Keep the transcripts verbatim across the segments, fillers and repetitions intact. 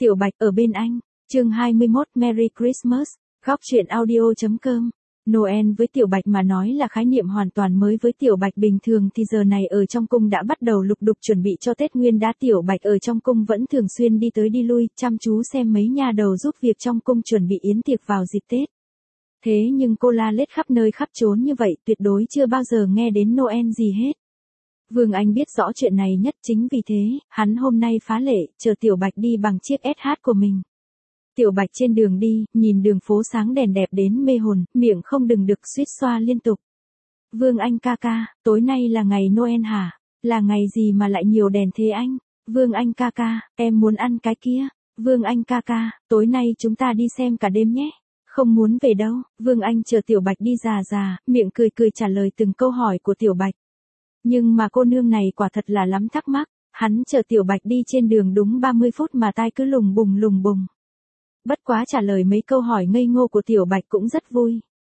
Tiểu Bạch ở bên anh, chương hai mươi mốt Merry Christmas, góc truyện audio.com. Noel với Tiểu Bạch mà nói là khái niệm hoàn toàn mới với Tiểu Bạch. Bình thường thì giờ này ở trong cung đã bắt đầu lục đục chuẩn bị cho Tết Nguyên Đán. Tiểu Bạch ở trong cung vẫn thường xuyên đi tới đi lui, chăm chú xem mấy nha đầu giúp việc trong cung chuẩn bị yến tiệc vào dịp Tết. Thế nhưng cô la lết khắp nơi khắp chốn như vậy tuyệt đối chưa bao giờ nghe đến Noel gì hết. Vương Anh biết rõ chuyện này nhất, chính vì thế, hắn hôm nay phá lệ, chờ Tiểu Bạch đi bằng chiếc ét hát của mình. Tiểu Bạch trên đường đi, nhìn đường phố sáng đèn đẹp đến mê hồn, miệng không đừng được suýt xoa liên tục. Vương Anh ca ca, tối nay là ngày Noel hả? Là ngày gì mà lại nhiều đèn thế anh? Vương Anh ca ca, em muốn ăn cái kia. Vương Anh ca ca, tối nay chúng ta đi xem cả đêm nhé. Không muốn về đâu. Vương Anh chờ Tiểu Bạch đi già già, miệng cười cười trả lời từng câu hỏi của Tiểu Bạch. Nhưng mà cô nương này quả thật là lắm thắc mắc, hắn chờ Tiểu Bạch đi trên đường đúng ba mươi phút mà tai cứ lùng bùng lùng bùng. Bất quá trả lời mấy câu hỏi ngây ngô của Tiểu Bạch cũng rất vui.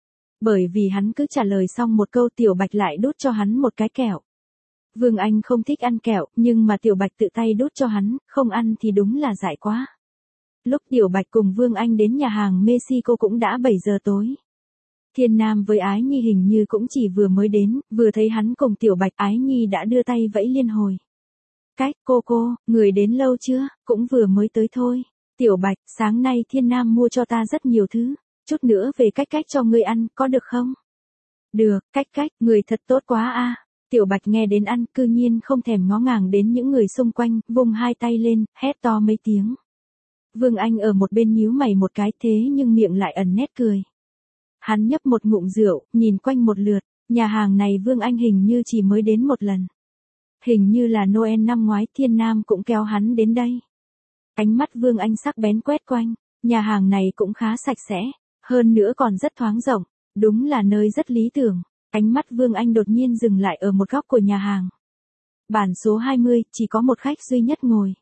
Bởi vì hắn cứ trả lời xong một câu Tiểu Bạch lại đút cho hắn một cái kẹo. Vương Anh không thích ăn kẹo, nhưng mà Tiểu Bạch tự tay đút cho hắn, không ăn thì đúng là dại quá. Lúc Tiểu Bạch cùng Vương Anh đến nhà hàng Mexico cũng đã bảy giờ tối. Thiên Nam với Ái Nhi hình như cũng chỉ vừa mới đến, vừa thấy hắn cùng Tiểu Bạch, Ái Nhi đã đưa tay vẫy liên hồi. Cách, cô cô, người đến lâu chưa, cũng vừa mới tới thôi. Tiểu Bạch, sáng nay Thiên Nam mua cho ta rất nhiều thứ, chút nữa về cách cách cho ngươi ăn, có được không? Được, cách cách, người thật tốt quá a. Tiểu Bạch nghe đến ăn, cư nhiên không thèm ngó ngàng đến những người xung quanh, vung hai tay lên, hét to mấy tiếng. Vương Anh ở một bên nhíu mày một cái, thế nhưng miệng lại ẩn nét cười. Hắn nhấp một ngụm rượu, nhìn quanh một lượt, nhà hàng này Vương Anh hình như chỉ mới đến một lần. Hình như là Noel năm ngoái Thiên Nam cũng kéo hắn đến đây. Ánh mắt Vương Anh sắc bén quét quanh, nhà hàng này cũng khá sạch sẽ, hơn nữa còn rất thoáng rộng, đúng là nơi rất lý tưởng. Ánh mắt Vương Anh đột nhiên dừng lại ở một góc của nhà hàng. Bàn số hai mươi, chỉ có một khách duy nhất ngồi.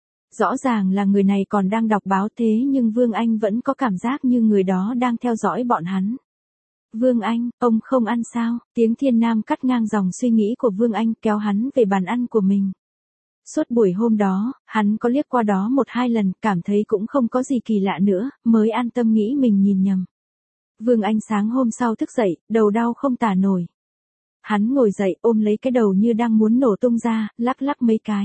Rõ ràng là người này còn đang đọc báo thế nhưng Vương Anh vẫn có cảm giác như người đó đang theo dõi bọn hắn. Vương Anh, ông không ăn sao? Tiếng Thiên Nam cắt ngang dòng suy nghĩ của Vương Anh, kéo hắn về bàn ăn của mình. Suốt buổi hôm đó, hắn có liếc qua đó một hai lần, cảm thấy cũng không có gì kỳ lạ nữa, mới an tâm nghĩ mình nhìn nhầm. Vương Anh sáng hôm sau thức dậy, đầu đau không tả nổi. Hắn ngồi dậy ôm lấy cái đầu như đang muốn nổ tung ra, lắc lắc mấy cái.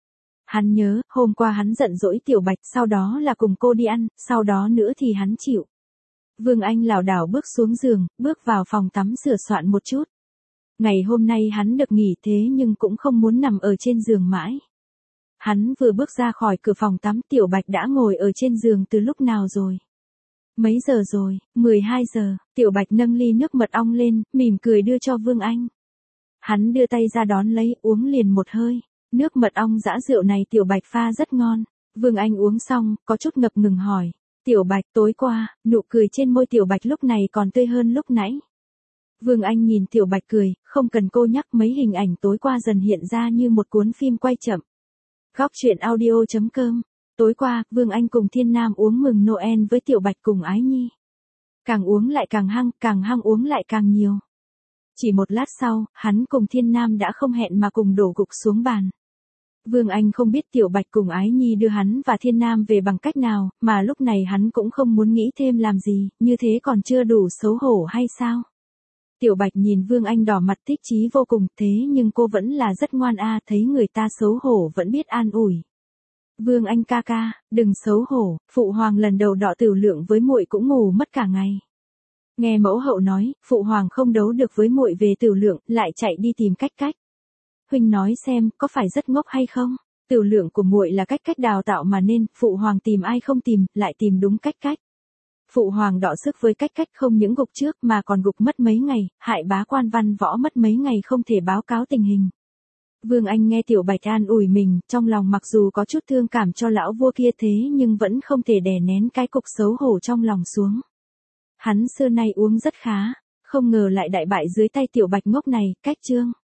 Hắn nhớ, hôm qua hắn giận dỗi Tiểu Bạch, sau đó là cùng cô đi ăn, sau đó nữa thì hắn chịu. Vương Anh lảo đảo bước xuống giường, bước vào phòng tắm sửa soạn một chút. Ngày hôm nay hắn được nghỉ thế nhưng cũng không muốn nằm ở trên giường mãi. Hắn vừa bước ra khỏi cửa phòng tắm, Tiểu Bạch đã ngồi ở trên giường từ lúc nào rồi? Mấy giờ rồi? mười hai giờ. Tiểu Bạch nâng ly nước mật ong lên, mỉm cười đưa cho Vương Anh. Hắn đưa tay ra đón lấy, uống liền một hơi. Nước mật ong giã rượu này Tiểu Bạch pha rất ngon. Vương Anh uống xong, có chút ngập ngừng hỏi. Tiểu Bạch, tối qua, nụ cười trên môi Tiểu Bạch lúc này còn tươi hơn lúc nãy. Vương Anh nhìn Tiểu Bạch cười, không cần cô nhắc, mấy hình ảnh tối qua dần hiện ra như một cuốn phim quay chậm. Góc truyện audio.com. Tối qua, Vương Anh cùng Thiên Nam uống mừng Noel với Tiểu Bạch cùng Ái Nhi. Càng uống lại càng hăng, càng hăng uống lại càng nhiều. Chỉ một lát sau, hắn cùng Thiên Nam đã không hẹn mà cùng đổ gục xuống bàn. Vương Anh không biết Tiểu Bạch cùng Ái Nhi đưa hắn và Thiên Nam về bằng cách nào, mà lúc này hắn cũng không muốn nghĩ thêm làm gì, như thế còn chưa đủ xấu hổ hay sao? Tiểu Bạch nhìn Vương Anh đỏ mặt thích chí vô cùng, thế nhưng cô vẫn là rất ngoan a, thấy người ta xấu hổ vẫn biết an ủi. Vương Anh ca ca, đừng xấu hổ, phụ hoàng lần đầu đọ Tiểu Lượng với muội cũng ngủ mất cả ngày. Nghe mẫu hậu nói, phụ hoàng không đấu được với muội về Tiểu Lượng, lại chạy đi tìm cách cách. Huynh nói xem, có phải rất ngốc hay không? Tiểu Lượng của muội là cách cách đào tạo mà nên, phụ hoàng tìm ai không tìm, lại tìm đúng cách cách. Phụ hoàng đọ sức với cách cách không những gục trước mà còn gục mất mấy ngày, hại bá quan văn võ mất mấy ngày không thể báo cáo tình hình. Vương Anh nghe Tiểu Bạch an ủi mình, trong lòng mặc dù có chút thương cảm cho lão vua kia thế nhưng vẫn không thể đè nén cái cục xấu hổ trong lòng xuống. Hắn xưa nay uống rất khá, không ngờ lại đại bại dưới tay Tiểu Bạch ngốc này, cách chương.